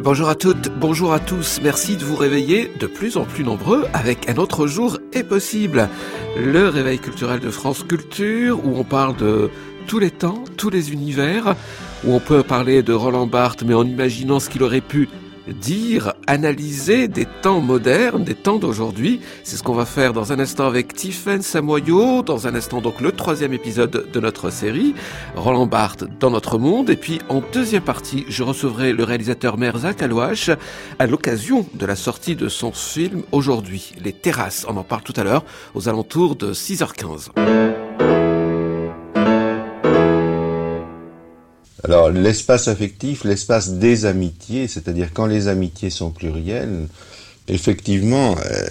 Bonjour à toutes, bonjour à tous. Merci de vous réveiller de plus en plus nombreux avec Un autre jour est possible. Le réveil culturel de France Culture où on parle de tous les temps, tous les univers, où on peut parler de Roland Barthes mais en imaginant ce qu'il aurait pu dire, analyser des temps modernes, des temps d'aujourd'hui. C'est ce qu'on va faire dans un instant avec Tiffaine Samoyo, dans un instant donc le 3e épisode de notre série, Roland Barthes dans notre monde. Et puis en deuxième partie, je recevrai le réalisateur Merzak Alouache à l'occasion de la sortie de son film Aujourd'hui, Les Terrasses. On en parle tout à l'heure aux alentours de 6h15. Alors, l'espace affectif, l'espace des amitiés, c'est-à-dire quand les amitiés sont plurielles, effectivement,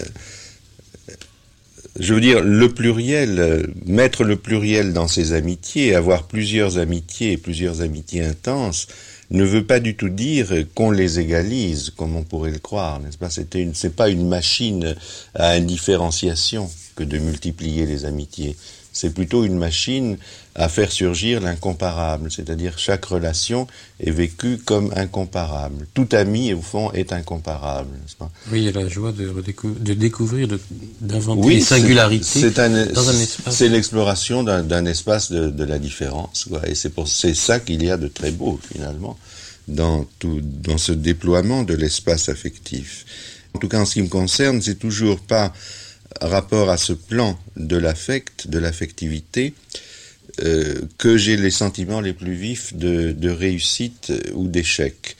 je veux dire, le pluriel, mettre le pluriel dans ses amitiés, avoir plusieurs amitiés intenses, ne veut pas du tout dire qu'on les égalise, comme on pourrait le croire, n'est-ce pas? C'est pas une machine à indifférenciation que de multiplier les amitiés. C'est plutôt une machine à faire surgir l'incomparable, c'est-à-dire chaque relation est vécue comme incomparable. Tout ami, au fond, est incomparable, n'est-ce pas? Oui, il y a la joie de découvrir, d'inventer des singularités dans un espace. C'est l'exploration d'un espace de la différence, quoi. Et c'est ça qu'il y a de très beau, finalement, dans ce déploiement de l'espace affectif. En tout cas, en ce qui me concerne, c'est toujours pas rapport à ce plan de l'affect, de l'affectivité, que j'ai les sentiments les plus vifs de réussite ou d'échec.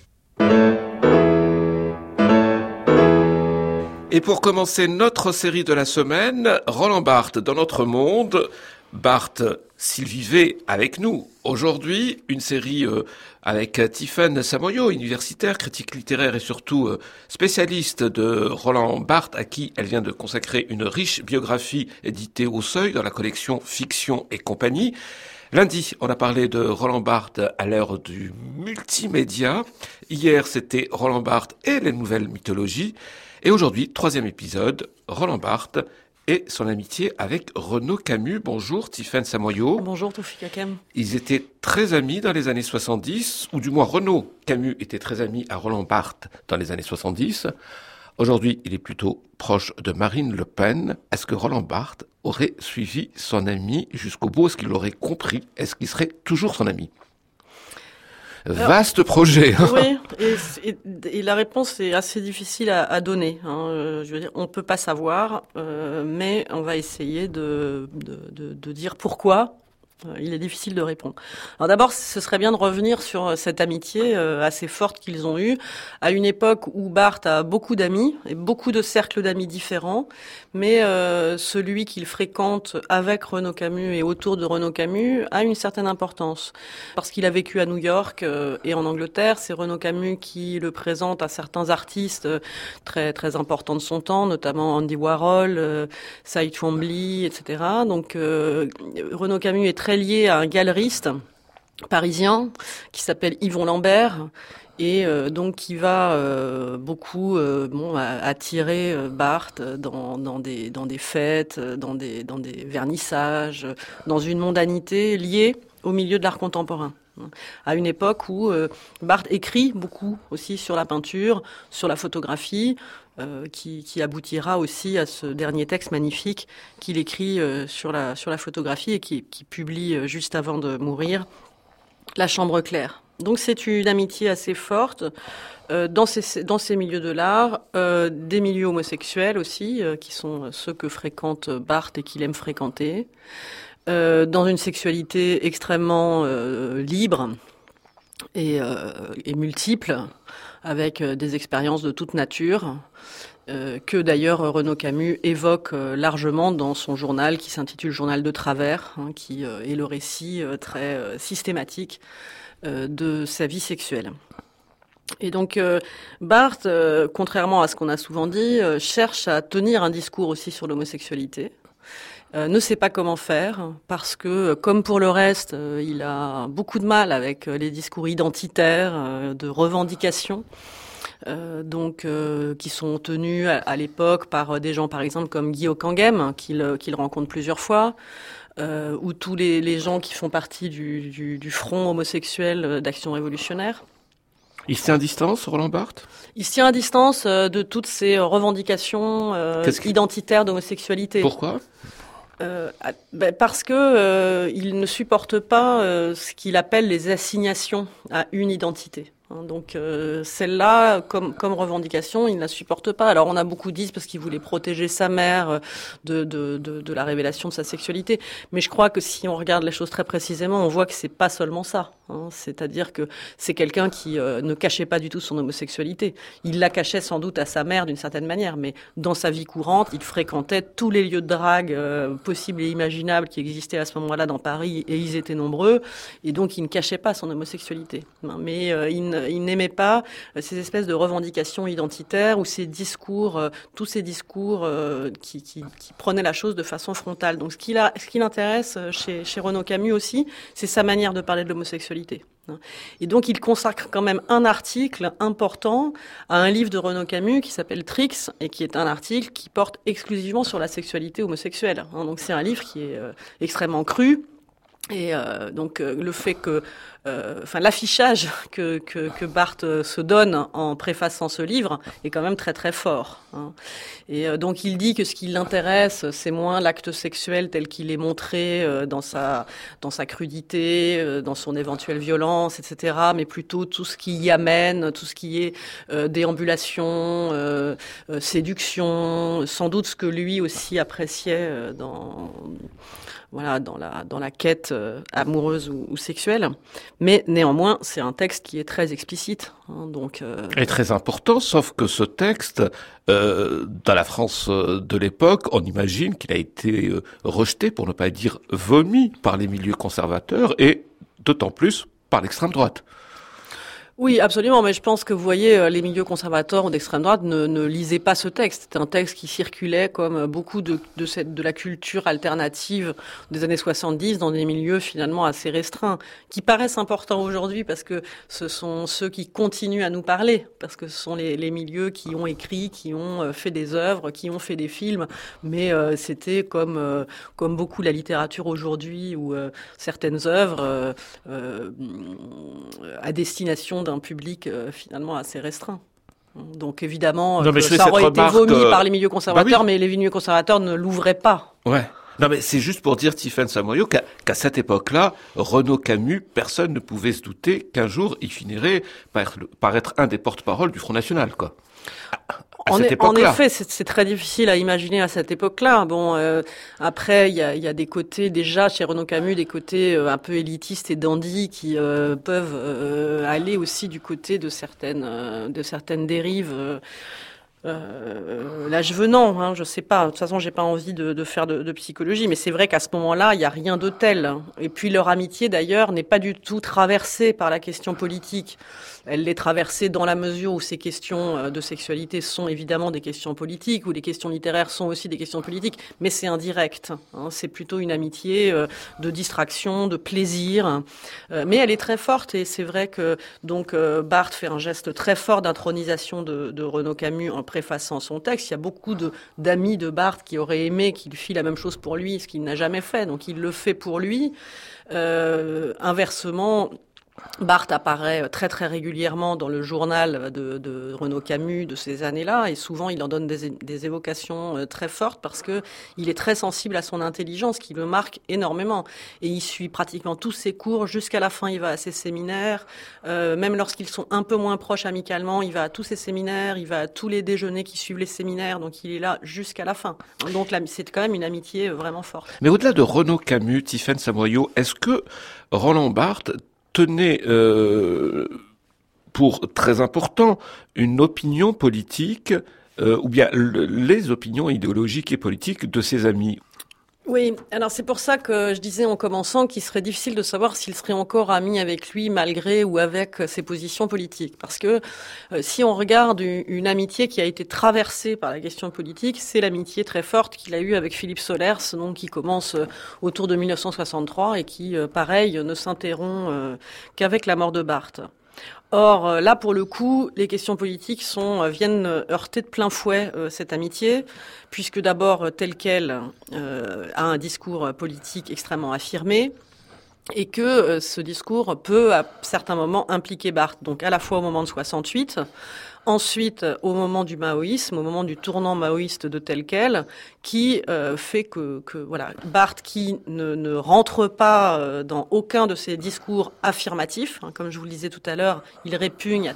Et pour commencer notre série de la semaine, Roland Barthes dans notre monde. Barthes, s'il vivait avec nous aujourd'hui, une série avec Tiffaine Samoyo, universitaire, critique littéraire et surtout spécialiste de Roland Barthes, à qui elle vient de consacrer une riche biographie éditée au Seuil dans la collection Fiction et compagnie. Lundi, on a parlé de Roland Barthes à l'heure du multimédia. Hier, c'était Roland Barthes et les nouvelles mythologies. Et aujourd'hui, 3e épisode, Roland Barthes et son amitié avec Renaud Camus. Bonjour Tiffaine Samoyo. Bonjour Toufik Hakem. Ils étaient très amis dans les années 70, ou du moins Renaud Camus était très ami à Roland Barthes dans les années 70. Aujourd'hui, il est plutôt proche de Marine Le Pen. Est-ce que Roland Barthes aurait suivi son ami jusqu'au bout? Est-ce qu'il l'aurait compris? Est-ce qu'il serait toujours son ami? Vaste projet. Oui, et la réponse est assez difficile à donner. Je veux dire, on peut pas savoir, mais on va essayer de dire pourquoi. Il est difficile de répondre. Alors d'abord, ce serait bien de revenir sur cette amitié assez forte qu'ils ont eue à une époque où Barthes a beaucoup d'amis et beaucoup de cercles d'amis différents, mais celui qu'il fréquente avec Renaud Camus et autour de Renaud Camus a une certaine importance. Parce qu'il a vécu à New York et en Angleterre, c'est Renaud Camus qui le présente à certains artistes très très importants de son temps, notamment Andy Warhol, Cy Twombly, etc. Donc Renaud Camus est très lié à un galeriste parisien qui s'appelle Yvon Lambert et donc qui va beaucoup attirer Barthes dans des fêtes, dans des vernissages, dans une mondanité liée au milieu de l'art contemporain. À une époque où Barthes écrit beaucoup aussi sur la peinture, sur la photographie, qui aboutira aussi à ce dernier texte magnifique qu'il écrit sur la photographie et qui publie juste avant de mourir, La Chambre claire. Donc c'est une amitié assez forte dans ces milieux de l'art, des milieux homosexuels aussi, qui sont ceux que fréquente Barthes et qu'il aime fréquenter, dans une sexualité extrêmement libre et multiple, avec des expériences de toute nature, que d'ailleurs Renaud Camus évoque largement dans son journal qui s'intitule Journal de travers, qui est le récit très systématique de sa vie sexuelle. Et donc Barthes, contrairement à ce qu'on a souvent dit, cherche à tenir un discours aussi sur l'homosexualité. Ne sait pas comment faire parce que, comme pour le reste, il a beaucoup de mal avec les discours identitaires, de revendication, qui sont tenus à l'époque par des gens, par exemple, comme Guy Ockenghem, qu'il rencontre plusieurs fois, ou tous les gens qui font partie du front homosexuel d'Action révolutionnaire. Il se tient à distance, Roland Barthes ? Il se tient à distance de toutes ces revendications identitaires d'homosexualité. Pourquoi ? Parce que il ne supporte pas ce qu'il appelle les assignations à une identité. Donc celle-là, comme revendication, il ne la supporte pas. Alors on a beaucoup dit parce qu'il voulait protéger sa mère de la révélation de sa sexualité. Mais je crois que si on regarde les choses très précisément, on voit que c'est pas seulement ça. C'est-à-dire que c'est quelqu'un qui ne cachait pas du tout son homosexualité. Il la cachait sans doute à sa mère d'une certaine manière, mais dans sa vie courante, il fréquentait tous les lieux de drague possibles et imaginables qui existaient à ce moment-là dans Paris, et ils étaient nombreux. Et donc il ne cachait pas son homosexualité. Mais il n'aimait pas ces espèces de revendications identitaires ou ces discours, tous ces discours qui prenaient la chose de façon frontale. Donc ce qui l'intéresse chez Renaud Camus aussi, c'est sa manière de parler de l'homosexualité. Et donc il consacre quand même un article important à un livre de Renaud Camus qui s'appelle Trix et qui est un article qui porte exclusivement sur la sexualité homosexuelle. Donc c'est un livre qui est extrêmement cru. Et donc le fait que, l'affichage que Barthes se donne en préfaçant ce livre est quand même très très fort. Et donc il dit que ce qui l'intéresse, c'est moins l'acte sexuel tel qu'il est montré dans sa crudité, dans son éventuelle violence, etc. Mais plutôt tout ce qui y amène, tout ce qui est déambulation, séduction, sans doute ce que lui aussi appréciait dans la quête amoureuse ou sexuelle. Mais néanmoins, c'est un texte qui est très explicite. Et très important, sauf que ce texte, dans la France de l'époque, on imagine qu'il a été rejeté, pour ne pas dire vomi, par les milieux conservateurs, et d'autant plus par l'extrême droite. Oui, absolument, mais je pense que vous voyez, les milieux conservateurs ou d'extrême droite ne lisaient pas ce texte. C'était un texte qui circulait comme beaucoup de la culture alternative des années 70 dans des milieux finalement assez restreints, qui paraissent importants aujourd'hui parce que ce sont ceux qui continuent à nous parler, parce que ce sont les milieux qui ont écrit, qui ont fait des œuvres, qui ont fait des films, mais c'était comme beaucoup la littérature aujourd'hui ou certaines œuvres à destination d'un public finalement assez restreint. Donc évidemment, ça aurait été vomi par les milieux conservateurs, mais les milieux conservateurs ne l'ouvraient pas. Ouais. Non, mais c'est juste pour dire, Tiffaine Samoyo, qu'à cette époque-là, Renaud Camus, personne ne pouvait se douter qu'un jour il finirait par être un des porte-parole du Front National, quoi. En effet, c'est très difficile à imaginer à cette époque-là. Bon, après, il y a des côtés déjà chez Renaud Camus, des côtés un peu élitistes et dandy qui peuvent aller aussi du côté de certaines dérives. L'âge venant, je sais pas. De toute façon, j'ai pas envie de faire de psychologie, mais c'est vrai qu'à ce moment-là, il y a rien de tel. Et puis leur amitié, d'ailleurs, n'est pas du tout traversée par la question politique. Elle l'est traversée dans la mesure où ces questions de sexualité sont évidemment des questions politiques, ou les questions littéraires sont aussi des questions politiques, mais c'est indirect. C'est plutôt une amitié de distraction, de plaisir. Mais elle est très forte, et c'est vrai que donc Barthes fait un geste très fort d'intronisation de Renaud Camus en préfaçant son texte. Il y a beaucoup d'amis de Barthes qui auraient aimé qu'il fît la même chose pour lui, ce qu'il n'a jamais fait. Donc il le fait pour lui. Inversement, Barthes apparaît très très régulièrement dans le journal de Renaud Camus de ces années-là, et souvent il en donne des évocations très fortes parce que il est très sensible à son intelligence qui le marque énormément, et il suit pratiquement tous ses cours jusqu'à la fin. Il va à ses séminaires, même lorsqu'ils sont un peu moins proches amicalement, il va à tous ses séminaires, il va à tous les déjeuners qui suivent les séminaires, donc il est là jusqu'à la fin. Donc c'est quand même une amitié vraiment forte. Mais au-delà de Renaud Camus, Tiffaine Samoyo, est-ce que Roland Barthes tenait pour très important une opinion politique ou bien les opinions idéologiques et politiques de ses amis? Oui, alors c'est pour ça que je disais en commençant qu'il serait difficile de savoir s'il serait encore ami avec lui malgré ou avec ses positions politiques. Parce que si on regarde une amitié qui a été traversée par la question politique, c'est l'amitié très forte qu'il a eue avec Philippe Solers, donc qui commence autour de 1963 et qui, pareil, ne s'interrompt qu'avec la mort de Barthes. Or, là, pour le coup, les questions politiques viennent heurter de plein fouet cette amitié, puisque d'abord, telle qu'elle a un discours politique extrêmement affirmé. et que ce discours peut à certains moments impliquer Barthes. Donc à la fois au moment de 68, ensuite au moment du maoïsme, au moment du tournant maoïste de tel quel, qui fait que voilà, Barthes qui ne rentre pas dans aucun de ces discours affirmatifs, hein, comme je vous le disais tout à l'heure, il répugne à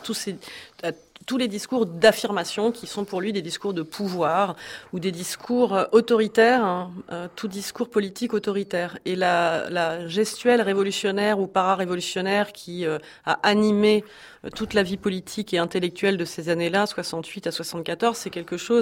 tous les discours d'affirmation qui sont pour lui des discours de pouvoir ou des discours autoritaires, hein, tout discours politique autoritaire. Et la gestuelle révolutionnaire ou para-révolutionnaire qui a animé toute la vie politique et intellectuelle de ces années-là, 68 à 74, c'est quelque chose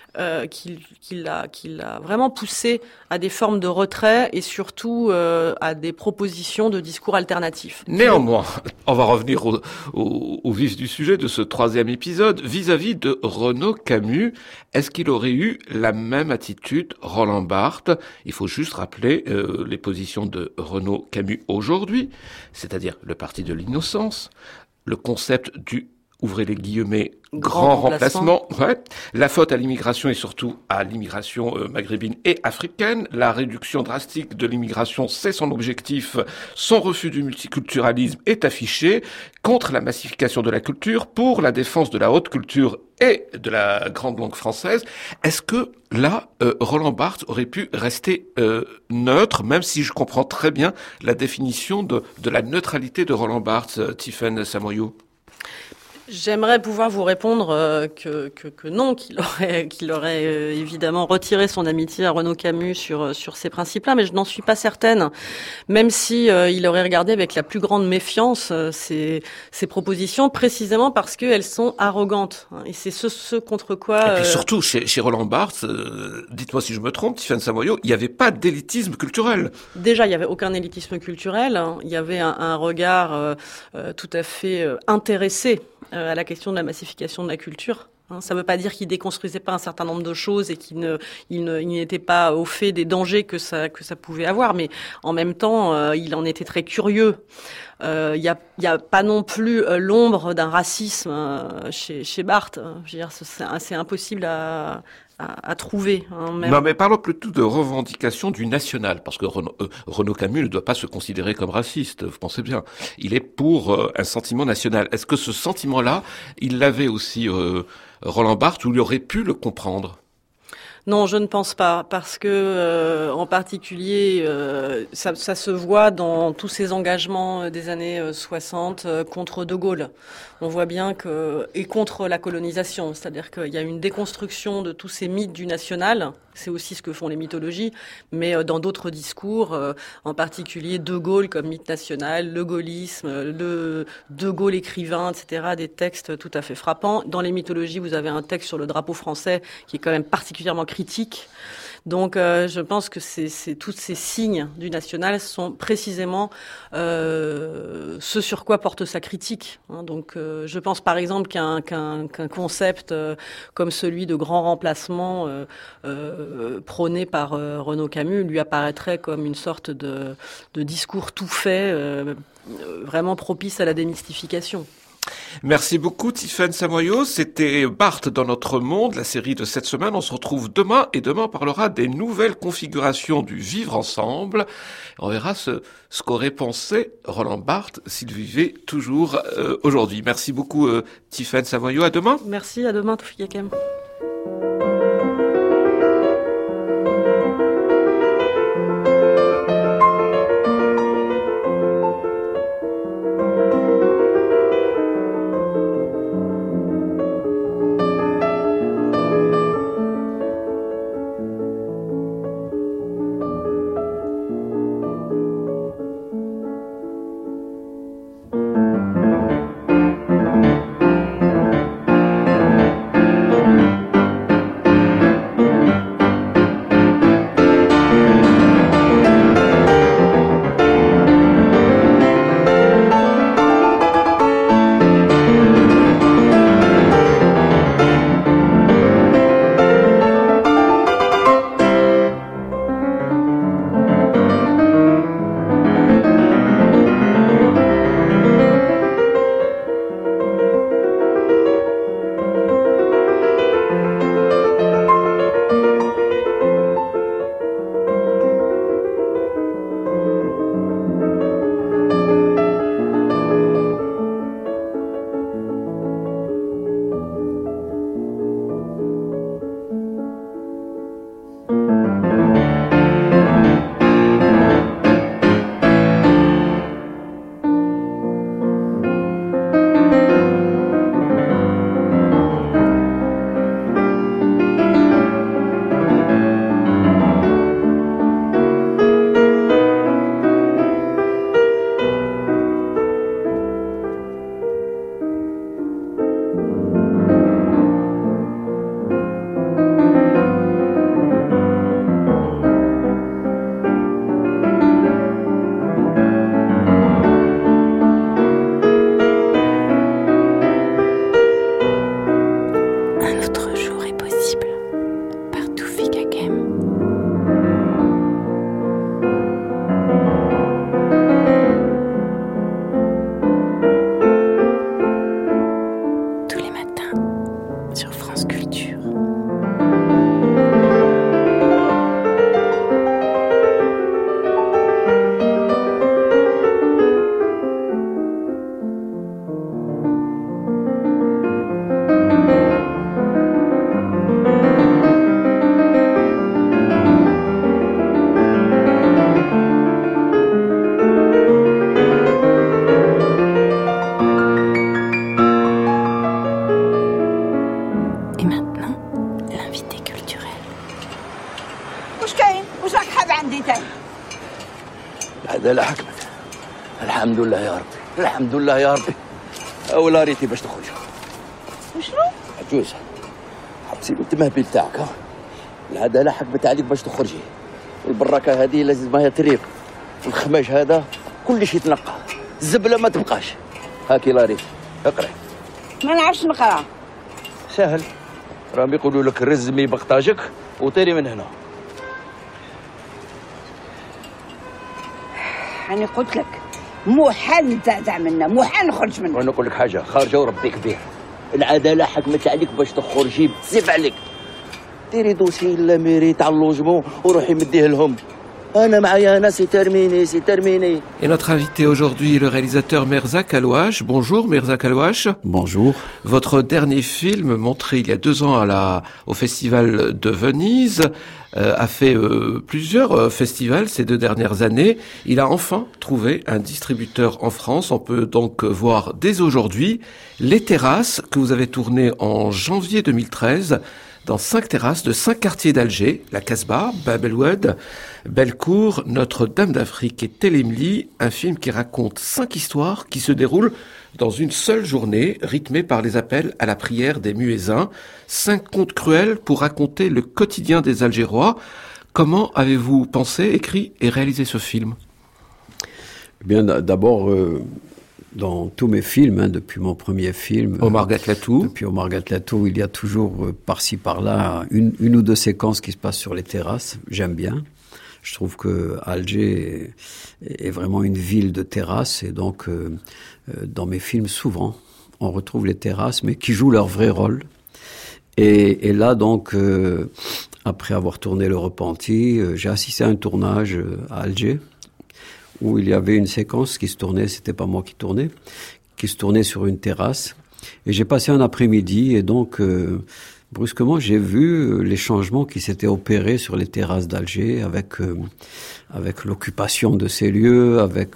qui l'a vraiment poussé à des formes de retrait et surtout à des propositions de discours alternatifs. Néanmoins, on va revenir au vif du sujet de ce troisième épisode. Vis-à-vis de Renaud Camus, est-ce qu'il aurait eu la même attitude, Roland Barthes? Il faut juste rappeler les positions de Renaud Camus aujourd'hui, c'est-à-dire le parti de l'innocence, le concept du, ouvrez les guillemets, grand remplacement. Ouais. La faute à l'immigration et surtout à l'immigration maghrébine et africaine. La réduction drastique de l'immigration, c'est son objectif. Son refus du multiculturalisme est affiché contre la massification de la culture, pour la défense de la haute culture et de la grande langue française. Est-ce que là, Roland Barthes aurait pu rester neutre, même si je comprends très bien la définition de la neutralité de Roland Barthes, Tiffaine Samoyau? J'aimerais pouvoir vous répondre que non, qu'il aurait évidemment retiré son amitié à Renaud Camus sur ces principes-là, mais je n'en suis pas certaine. Même si il aurait regardé avec la plus grande méfiance ces propositions, précisément parce qu'elles sont arrogantes. Et c'est ce contre quoi. Et puis surtout chez Roland Barthes, dites-moi si je me trompe, Tiffaine Samoyau, il n'y avait pas d'élitisme culturel. Déjà, il y avait aucun élitisme culturel. Hein. Il y avait un regard tout à fait intéressé à la question de la massification de la culture. Ça ne veut pas dire qu'il déconstruisait pas un certain nombre de choses et qu'il n'était pas au fait des dangers que ça pouvait avoir, mais en même temps, il en était très curieux. Il y a pas non plus l'ombre d'un racisme chez Barthes. Je veux dire, c'est impossible à trouver. Même. Non, mais parlons plutôt de revendication du national, parce que Renaud Camus ne doit pas se considérer comme raciste, vous pensez bien. Il est pour un sentiment national. Est-ce que ce sentiment-là, il l'avait aussi Roland Barthes, ou il aurait pu le comprendre? Non, je ne pense pas, parce que en particulier, ça se voit dans tous ces engagements des années 60 contre De Gaulle. On voit bien et contre la colonisation, c'est-à-dire qu'il y a une déconstruction de tous ces mythes du national. C'est aussi ce que font les mythologies, mais dans d'autres discours, en particulier De Gaulle comme mythe national, le gaullisme, le De Gaulle écrivain, etc., des textes tout à fait frappants. Dans les mythologies, vous avez un texte sur le drapeau français qui est quand même particulièrement critique. Donc je pense que tous ces signes du national sont précisément ce sur quoi porte sa critique. Donc je pense par exemple qu'un concept comme celui de grand remplacement prôné par Renaud Camus lui apparaîtrait comme une sorte de discours tout fait, vraiment propice à la démystification. Merci beaucoup Tiffaine Samoyau, c'était Barthes dans notre monde, la série de cette semaine. On se retrouve demain et demain on parlera des nouvelles configurations du vivre ensemble. On verra ce qu'aurait pensé Roland Barthes s'il vivait toujours aujourd'hui. Merci beaucoup Tiffaine Samoyau, à demain. Merci, à demain Toufik Yakem. الحمد لله يا ربي الحمد لله يا ربي اولا ريتي باش تخرج شنو عجوز حبسي التمهبل تاعك ها العداله حكمت عليك باش تخرجي والبراكه هذه لازم ما تريق الخماج هذا كل شيء يتنقى الزبله ما تبقاش هاكي لاريت اقرا ما نعرفش نقرا سهل راهم يقولوا لك رزمي بقطاجك وطيري من هنا أنا قلت لك محال نتعتع منا محال نخرج منه وانا نقول لك حاجه خارجه وربي كبير العداله حكمت عليك باش تخرجي بزيف عليك ديري دوسي لاميري تاع اللوجمون وروحي مديه لهم انا معايا انا سي ترميني Et notre invité aujourd'hui est le réalisateur Mirza Kalouache. Bonjour Mirza Kalouache. Bonjour. Votre dernier film, montré il y a 2 ans au Festival de Venise, a fait plusieurs festivals ces 2 dernières années. Il a enfin trouvé un distributeur en France. On peut donc voir dès aujourd'hui Les Terrasses, que vous avez tourné en janvier 2013 dans 5 terrasses de 5 quartiers d'Alger, la Casbah, Bab el Oued, Bellecour, Notre-Dame d'Afrique et Télémli, un film qui raconte 5 histoires qui se déroulent dans une seule journée, rythmée par les appels à la prière des muezzins. 5 contes cruels pour raconter le quotidien des Algérois. Comment avez-vous pensé, écrit et réalisé ce film ? Eh bien, d'abord, dans tous mes films, depuis mon premier film, Omar Gatlatou. Depuis Omar Gatlatou, il y a toujours par-ci par-là une ou 2 séquences qui se passent sur les terrasses. J'aime bien. Je trouve que Alger est vraiment une ville de terrasses et donc dans mes films souvent on retrouve les terrasses mais qui jouent leur vrai rôle. Et là donc après avoir tourné Le Repenti, j'ai assisté à un tournage à Alger où il y avait une séquence qui se tournait, c'était pas moi qui tournais, qui se tournait sur une terrasse. Et j'ai passé un après-midi et donc brusquement j'ai vu les changements qui s'étaient opérés sur les terrasses d'Alger avec l'occupation de ces lieux, avec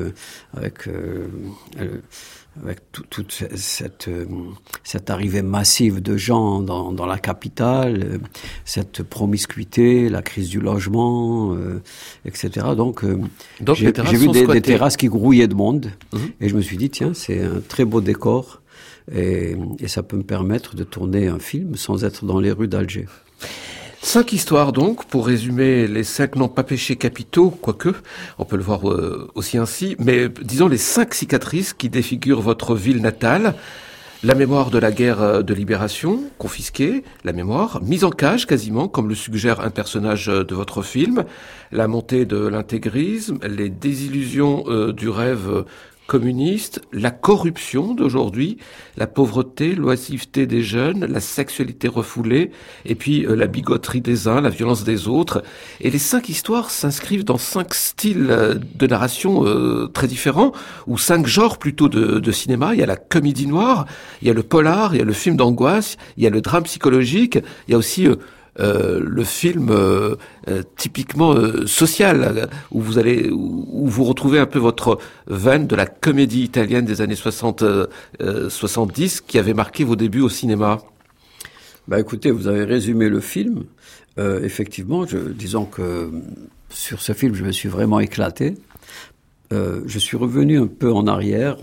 toute cette arrivée massive de gens dans la capitale, cette promiscuité, la crise du logement, etc. Donc j'ai vu des terrasses qui grouillaient de monde, et je me suis dit tiens, c'est un très beau décor, et ça peut me permettre de tourner un film sans être dans les rues d'Alger. 5 histoires donc, pour résumer les 5 n'ont pas péché capitaux, quoique, on peut le voir aussi ainsi, mais disons les 5 cicatrices qui défigurent votre ville natale. La mémoire de la guerre de libération, confisquée, la mémoire, mise en cage quasiment, comme le suggère un personnage de votre film, la montée de l'intégrisme, les désillusions du rêve communiste, la corruption d'aujourd'hui, la pauvreté, l'oisiveté des jeunes, la sexualité refoulée, et puis la bigoterie des uns, la violence des autres. Et les 5 histoires s'inscrivent dans 5 styles de narration très différents, ou 5 genres plutôt de cinéma. Il y a la comédie noire, il y a le polar, il y a le film d'angoisse, il y a le drame psychologique, il y a aussi le film typiquement social, où vous retrouvez un peu votre veine de la comédie italienne des années 70 qui avait marqué vos débuts au cinéma. Bah écoutez, vous avez résumé le film. Effectivement, disons que sur ce film, je me suis vraiment éclaté. Je suis revenu un peu en arrière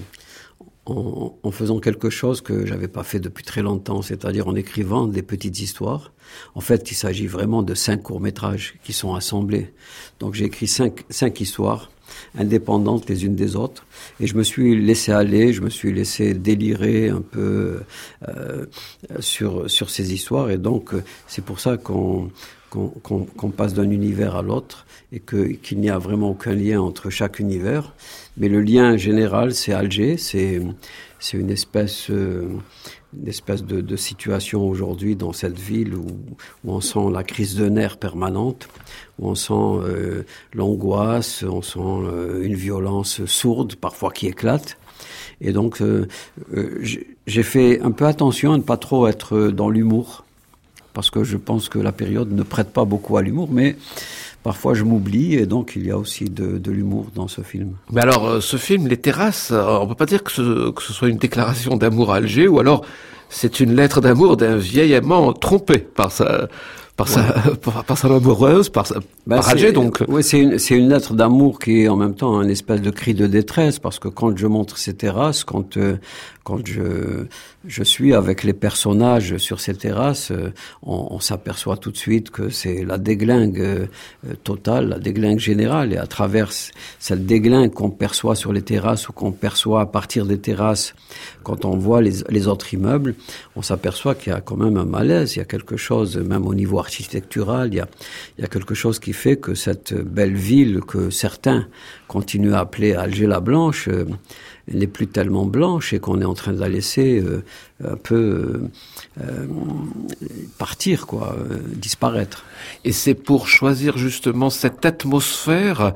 en faisant quelque chose que j'avais pas fait depuis très longtemps, c'est-à-dire en écrivant des petites histoires. En fait, il s'agit vraiment de 5 courts-métrages qui sont assemblés. Donc j'ai écrit 5 histoires indépendantes les unes des autres, et je me suis laissé aller, je me suis laissé délirer un peu sur ces histoires, et donc c'est pour ça qu'on passe d'un univers à l'autre, et qu'il n'y a vraiment aucun lien entre chaque univers. Mais le lien général, c'est Alger, c'est une espèce de situation aujourd'hui dans cette ville où on sent la crise de nerfs permanente, où on sent l'angoisse, on sent une violence sourde, parfois qui éclate. Et donc, j'ai fait un peu attention à ne pas trop être dans l'humour, parce que je pense que la période ne prête pas beaucoup à l'humour, mais parfois je m'oublie, et donc il y a aussi de l'humour dans ce film. Mais alors, ce film, Les Terrasses, on peut pas dire que ce soit une déclaration d'amour à Alger, ou alors c'est une lettre d'amour d'un vieil amant trompé par par sa amoureuse, par Alger donc. Oui, c'est une lettre d'amour qui est en même temps un espèce de cri de détresse, parce que quand je montre ces terrasses, quand je suis avec les personnages sur ces terrasses, on s'aperçoit tout de suite que c'est la déglingue totale, la déglingue générale, et à travers cette déglingue qu'on perçoit sur les terrasses ou qu'on perçoit à partir des terrasses, quand on voit les autres immeubles, on s'aperçoit qu'il y a quand même un malaise, il y a quelque chose, même au niveau architectural, il y a quelque chose qui fait que cette belle ville que certains continuent à appeler Alger la Blanche n'est plus tellement blanche, et qu'on est en train de la laisser un peu partir, disparaître. Et c'est pour choisir justement cette atmosphère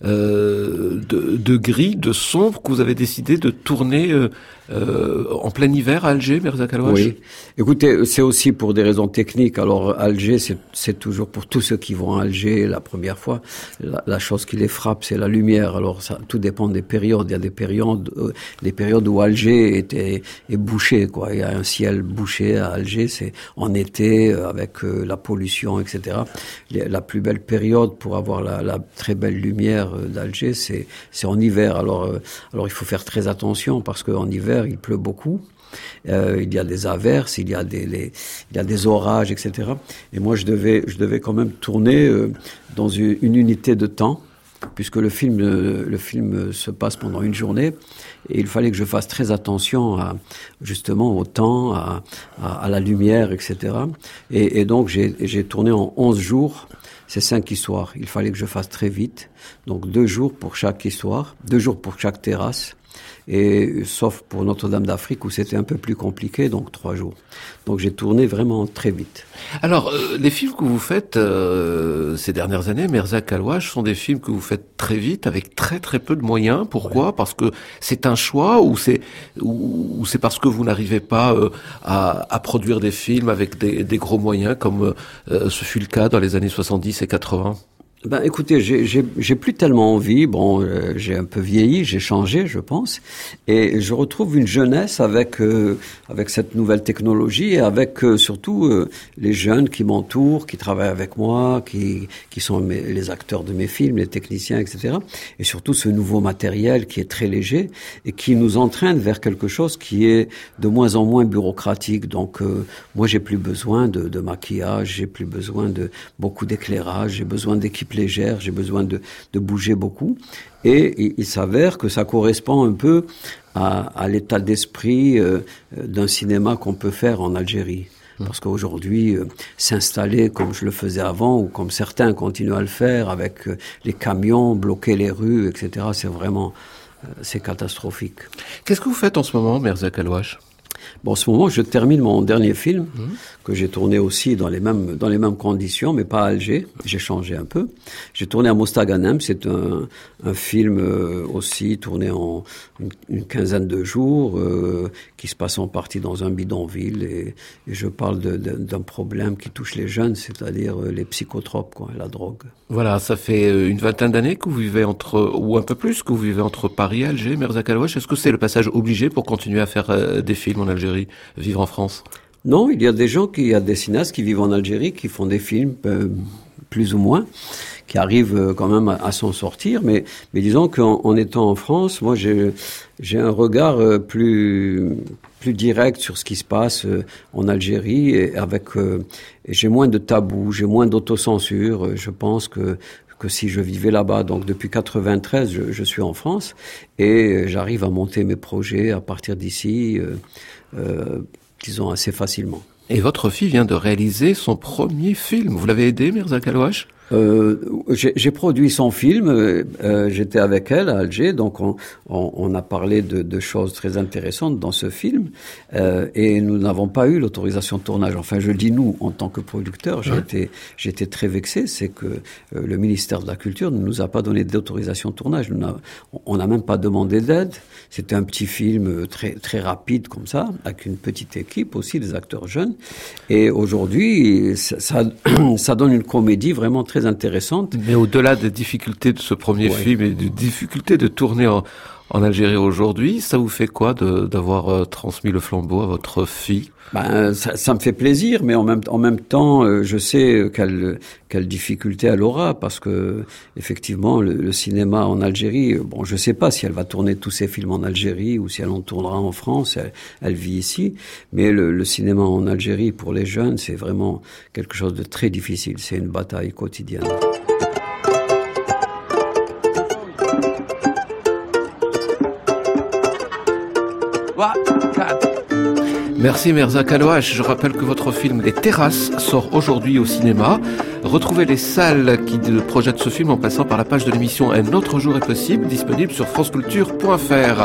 de gris, de sombre, que vous avez décidé de tourner en plein hiver à Alger, Mirza Kalouache? Oui. Écoutez, c'est aussi pour des raisons techniques. Alors, Alger, c'est toujours pour tous ceux qui vont à Alger la première fois, la chose qui les frappe, c'est la lumière. Alors, ça, tout dépend des périodes. Il y a des périodes où Alger est bouché, Il y a un ciel bouché à Alger, c'est en été, avec la pollution, etc. La plus belle période pour avoir la très belle lumière d'Alger, c'est en hiver. Alors, il faut faire très attention, parce qu'en hiver, il pleut beaucoup. Il y a des averses, il y a des orages, etc. Et moi, je devais quand même tourner dans une unité de temps, puisque le film se passe pendant une journée, et il fallait que je fasse très attention justement au temps, à la lumière, etc. Et donc, j'ai tourné en 11 jours. C'est 5 histoires. Il fallait que je fasse très vite. Donc 2 jours pour chaque histoire, 2 jours pour chaque terrasse. Et sauf pour Notre-Dame d'Afrique où c'était un peu plus compliqué, donc 3 jours. Donc j'ai tourné vraiment très vite. Alors, les films que vous faites ces dernières années, Mirza Kalouache, sont des films que vous faites très vite, avec très très peu de moyens. Pourquoi ? Ouais. Parce que c'est un choix, ou c'est parce que vous n'arrivez pas à produire des films avec des gros moyens, comme ce fut le cas dans les années 70 et 80 ? Écoutez, j'ai plus tellement envie. Bon, j'ai un peu vieilli, j'ai changé, je pense, et je retrouve une jeunesse avec cette nouvelle technologie, et avec surtout les jeunes qui m'entourent, qui travaillent avec moi, qui sont les acteurs de mes films, les techniciens, etc. Et surtout ce nouveau matériel qui est très léger et qui nous entraîne vers quelque chose qui est de moins en moins bureaucratique. Donc, moi, j'ai plus besoin de maquillage, j'ai plus besoin de beaucoup d'éclairage, j'ai besoin d'équipements légère, j'ai besoin de bouger beaucoup, et il s'avère que ça correspond un peu à l'état d'esprit d'un cinéma qu'on peut faire en Algérie. Parce qu'aujourd'hui, s'installer comme je le faisais avant, ou comme certains continuent à le faire, avec les camions, bloquer les rues, etc., c'est catastrophique. Qu'est-ce que vous faites en ce moment, Mirza Kalouache ? Bon, en ce moment, je termine mon dernier film, que j'ai tourné aussi dans les mêmes conditions, mais pas à Alger. J'ai changé un peu. J'ai tourné à Mostaganem. C'est un film aussi tourné en une quinzaine de jours, qui se passe en partie dans un bidonville, et je parle d'un problème qui touche les jeunes, c'est-à-dire les psychotropes, la drogue. Voilà, ça fait une vingtaine d'années que vous vivez ou un peu plus, que vous vivez entre Paris et Alger, Mirza Kalouache. Est-ce que c'est le passage obligé pour continuer à faire des films en Algérie, vivre en France ? Non, il y a des cinéastes qui vivent en Algérie, qui font des films, plus ou moins, qui arrivent quand même à s'en sortir, mais disons qu'en étant en France, moi j'ai un regard plus direct sur ce qui se passe en Algérie, et j'ai moins de tabous, j'ai moins d'autocensure. Je pense que si je vivais là-bas, donc depuis 93, je suis en France, et j'arrive à monter mes projets à partir d'ici, disons assez facilement. Et votre fille vient de réaliser son premier film. Vous l'avez aidé, Mirza Kalouache ? J'ai produit son film, j'étais avec elle à Alger, donc on a parlé de choses très intéressantes dans ce film, et nous n'avons pas eu l'autorisation de tournage. Enfin, je dis nous, en tant que producteur, j'étais très vexé, c'est que le ministère de la Culture ne nous a pas donné d'autorisation de tournage. On n'a même pas demandé d'aide. C'était un petit film très très rapide comme ça, avec une petite équipe aussi, des acteurs jeunes. Et aujourd'hui, ça donne une comédie vraiment très intéressante. Mais au-delà des difficultés de ce premier film et des difficultés de tourner en Algérie aujourd'hui. Ça vous fait quoi d'avoir transmis le flambeau à votre fille? Ça me fait plaisir, mais en même temps, je sais quelle difficulté elle aura, parce que effectivement, le cinéma en Algérie, bon, je sais pas si elle va tourner tous ses films en Algérie ou si elle en tournera en France. Elle vit ici, mais le cinéma en Algérie pour les jeunes, c'est vraiment quelque chose de très difficile. C'est une bataille quotidienne. Merci Merza Kalouache. Je rappelle que votre film Les Terrasses sort aujourd'hui au cinéma. Retrouvez les salles qui projettent ce film en passant par la page de l'émission Un autre jour est possible, disponible sur franceculture.fr.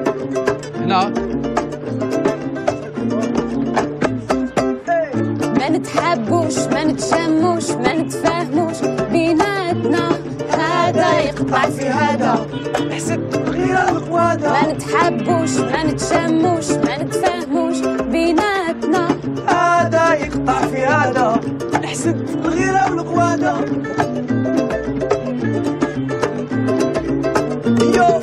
ما نتحبوش ما نتشموش ما نتفاهموش بيناتنا هذا يقطع في هذا حسد غير القوادة ما نتحبوش ما نتشموش ما نتفاهموش بيناتنا هذا يقطع في هذا حسد غير القوادة يو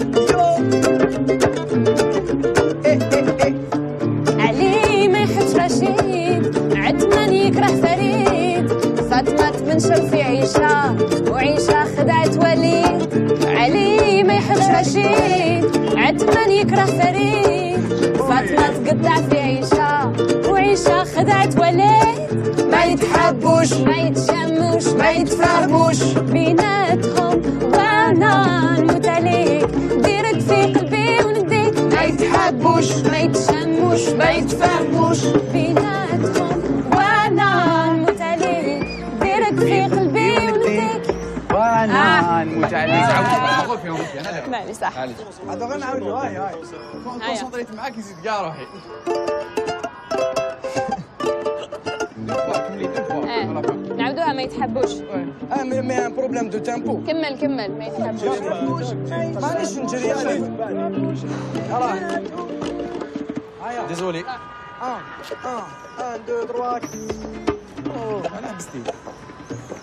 علي ما يحبش رشيد عثمان يكره فريد فاطمة تبنشر في عيشة وعيشة خدعت وليد علي ما يحبش رشيد عثمان يكره فريد فاطمة تقطع في عيشة وعيشة خدعت وليد ما يتحبوش ما يتشموش ما يتفاهموش بيناتهم وانا نموت عليك ديرك في قلبي ونديك ما يتحبوش ما يتشموش ما يتفاهموش بيناتهم وانا نموت عليك ديرك في قلبي ونديك وانا نموت عليك مالي صح هذا غير نعاودو هاي كونسونطريت معاك يزيد كاع روحي نعاودوها ما يتحبوش مي ان بروبليم دو تيمبو كمل ما يتحبوش معليش نجري عليك هيا ديزولي 1 2 3 انا حبستي